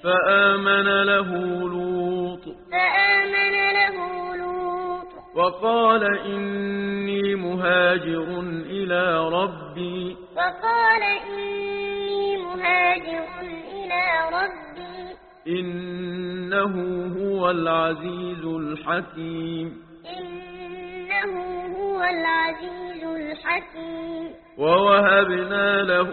فآمن له لوط وقال إني مهاجر إلى ربي إنه هو العزيز الحكيم ووهبنا له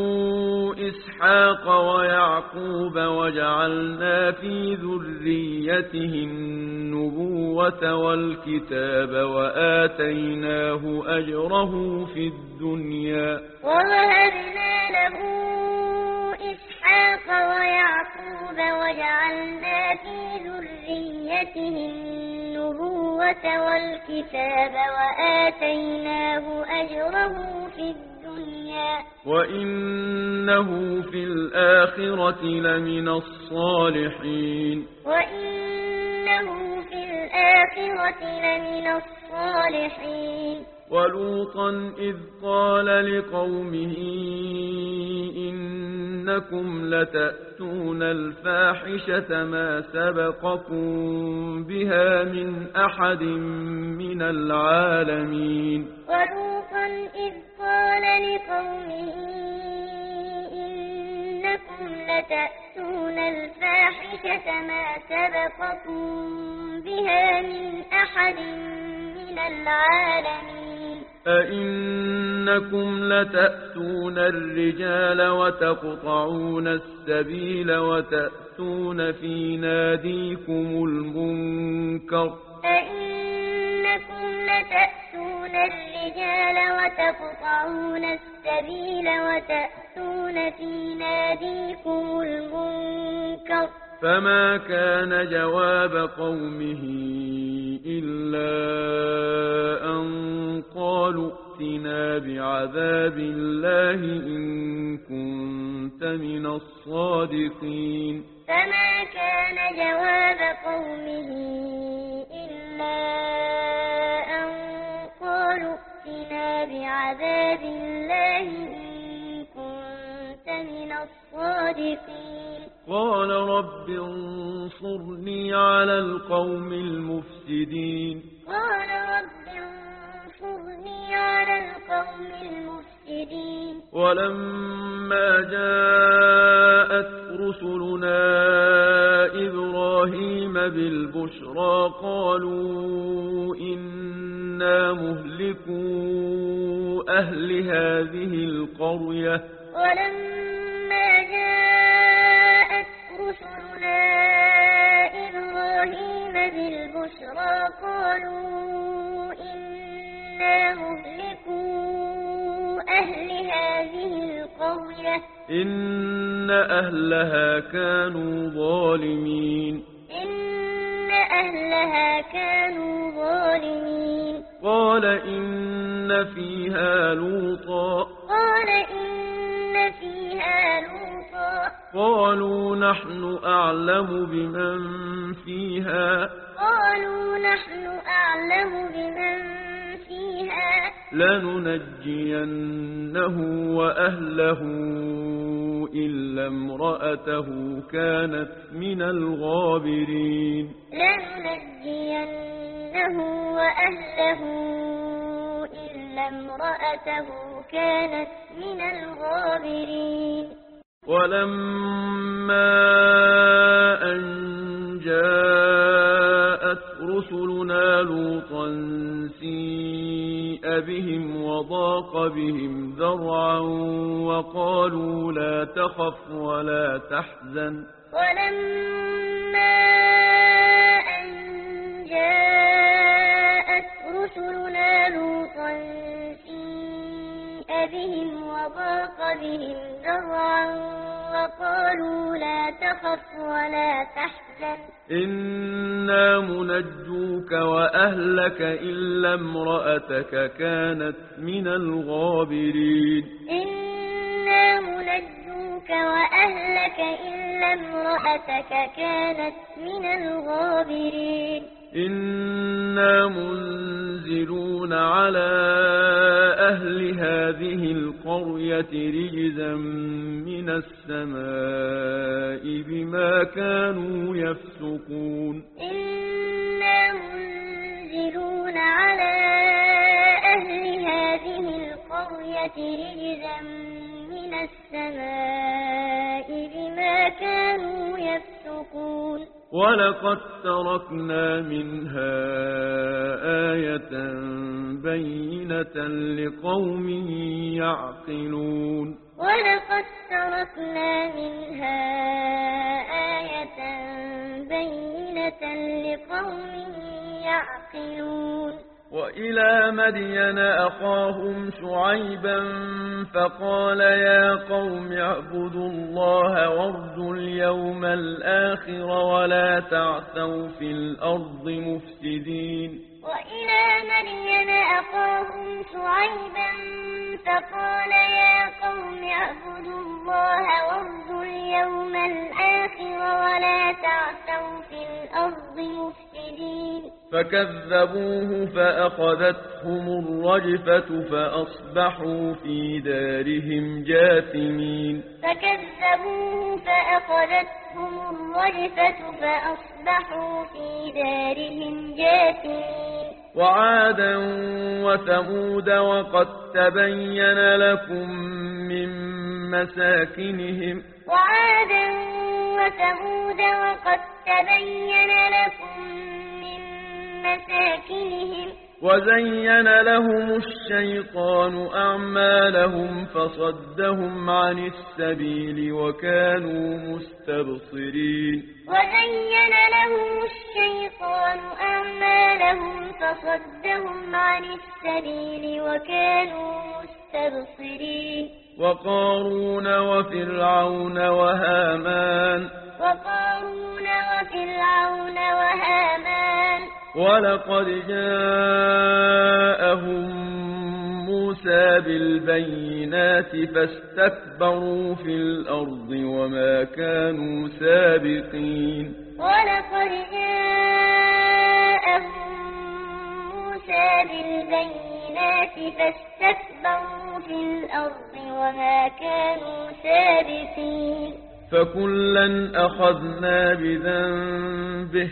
إسحاق ويعقوب وجعلنا في ذريته النبوة والكتاب وآتيناه أجره في الدنيا وجعلنا في ذريته النبوة والكتاب وآتيناه أجره في الدنيا وإنه في الآخرة لمن الصالحين ولوطا إذ قال لقومه إنكم لتأتون الفاحشة ما سبقكم بها من أحد من العالمين ولوطا إذ قال لقومه إنكم لتأتون الفاحشة ما سبقكم بها من أحد من العالمين أئنكم لتأتون الرجال وتقطعون السبيل وتأتون في ناديكم المنكر وتقطعون السبيل وتأتون في ناديكم المنكر فما كان جواب قومه إلا أن قالوا ائتنا بعذاب الله إن كنت من الصادقين فما كان جواب قومه إلا أن قالوا ائتنا بعذاب الله إن كنت من الصادقين قال رب انصرني على القوم المفسدين ولما جاءت رسلنا إبراهيم بالبشرى قالوا إنا مهلكو أهل هذه القرية ولما جاءت رسلنا إبراهيم بالبشرى قالوا إنا مهلكو أهل هذه القرية إن أهلها كانوا ظالمين قال إن فيها لوطا قالوا نحن أعلم بمن فيها لننجينه وأهله إلا امرأته كانت من الغابرين ولما أن جاءت رسلنا لوطا سيء بهم وضاق بهم ذرعا وقالوا لا تخف ولا تحزن ولما أن جاءت رسلنا لوطا سيء بهم وضاق بهم ذرعا وقالوا لا تخف ولا تحزن إنا منجوك وأهلك إلا امرأتك كانت من الغابرين إنا منجوك ننجوك وأهلك إلا امرأتك كانت من الغابرين إنا منزلون على أهل هذه القرية رجزا من السماء بما كانوا يفسقون إنا منزلون على أهل هذه القرية رجزا من السماء بما كانوا يفسقون ولقد تركنا منها آية بينة لقوم يعقلون ولقد تركنا منها آية بينة لقوم يعقلون وإلى مدين أخاهم شعيبا فقال يا قوم اعبدوا الله وارجوا اليوم الآخر ولا تعثوا في الأرض مفسدين وإلى مدين أخاهم شعيبا فقال يا قوم اعبدوا الله وارجوا اليوم الآخر ولا تعثوا في الأرض مفسدين فكذبوه فأخذتهم الرجفة فأصبحوا في دارهم جاثمين فكذبوه فأخذتهم الرجفة فأصبحوا في دارهم جاثمين وعادا وثمود وقد تبين لكم من مساكنهم وعادا وثمود وقد تبين لكم من مساكنهم وزين لهم الشيطان أعمالهم فصدهم عن السبيل وكانوا مستبصرين وزين لهم الشيطان أعمالهم فصدهم عن السبيل وكانوا مستبصرين وقارون وفرعون وهامان ولقد جاءهم موسى بالبينات فاستكبروا في الأرض وما كانوا سابقين ولقد جاءهم موسى بالبينات فاستكبروا في الأرض وما كانوا سابقين فكلا أخذنا بذنبه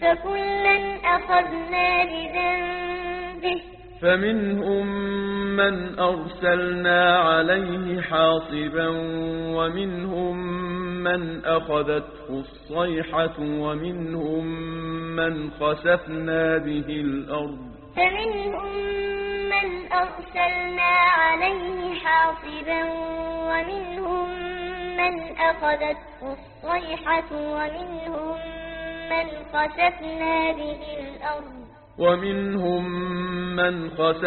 فمنهم من أرسلنا عليه حاصبا ومنهم من أخذته الصيحة ومنهم من خسفنا به الأرض فمنهم من أرسلنا عليه حاصبا ومنهم من أخذته الصيحة ومنهم من خسفنا به الأرض ومنهم من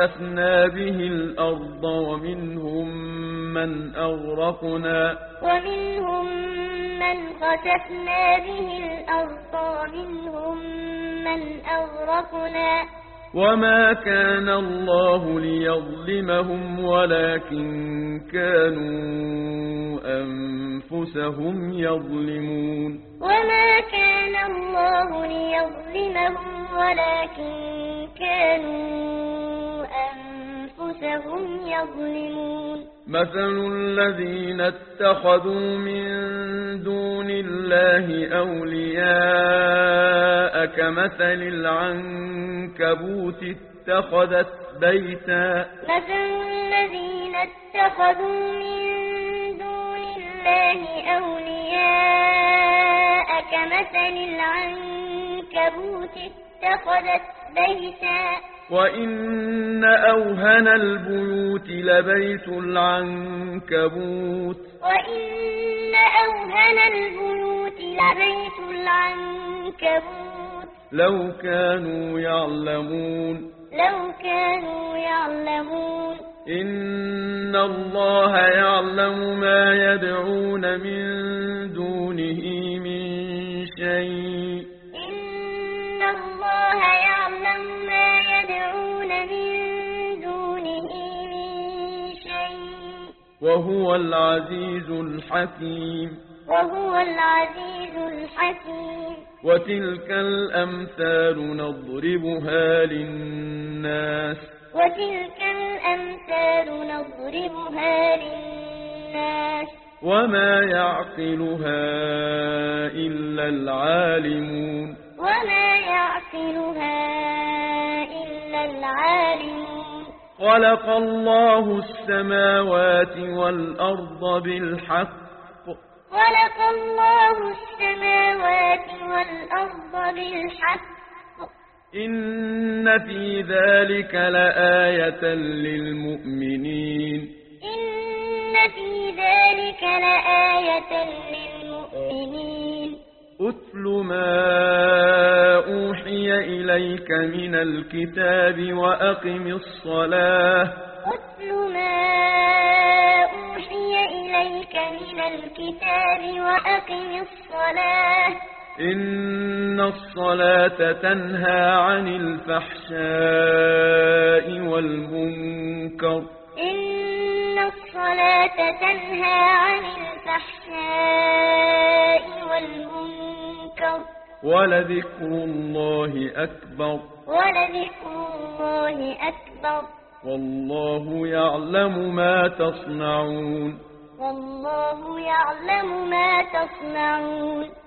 أغرقنا وما كان الله ليظلمهم ولكن كانوا أنفسهم يظلمون وما كان الله ليظلمهم ولكن كانوا أنفسهم يظلمون مثل الذين اتخذوا من دون الله أولياء كمثل العنكبوت اتخذت بيتا وإن أوهن البيوت لبيت العنكبوت لو كانوا يعلمون إن الله يعلم ما يدعون من دونه من شيء وهو العزيز الحكيم وهو العزيز الحكيم وتلك الأمثال نضربها للناس وتلك الأمثال نضربها للناس وما يعقلها إلا العالمون وما يعقلها إلا العالمون خلق الله السماوات والأرض بالحق خلق الله السماوات والأرض بالحق إن في ذلك لآية للمؤمنين إن في ذلك لآية للمؤمنين أتل ما أوحي إليك من الكتاب وأقم الصلاة أتل ما أوحي إليك من الكتاب وأقم الصلاة إن الصلاة تنهى عن الفحشاء والمنكر إن الصلاة تنهى عن الفحشاء والمنكر ولذكر الله أكبر ولذكر الله أكبر والله يعلم ما تصنعون والله يعلم ما تصنعون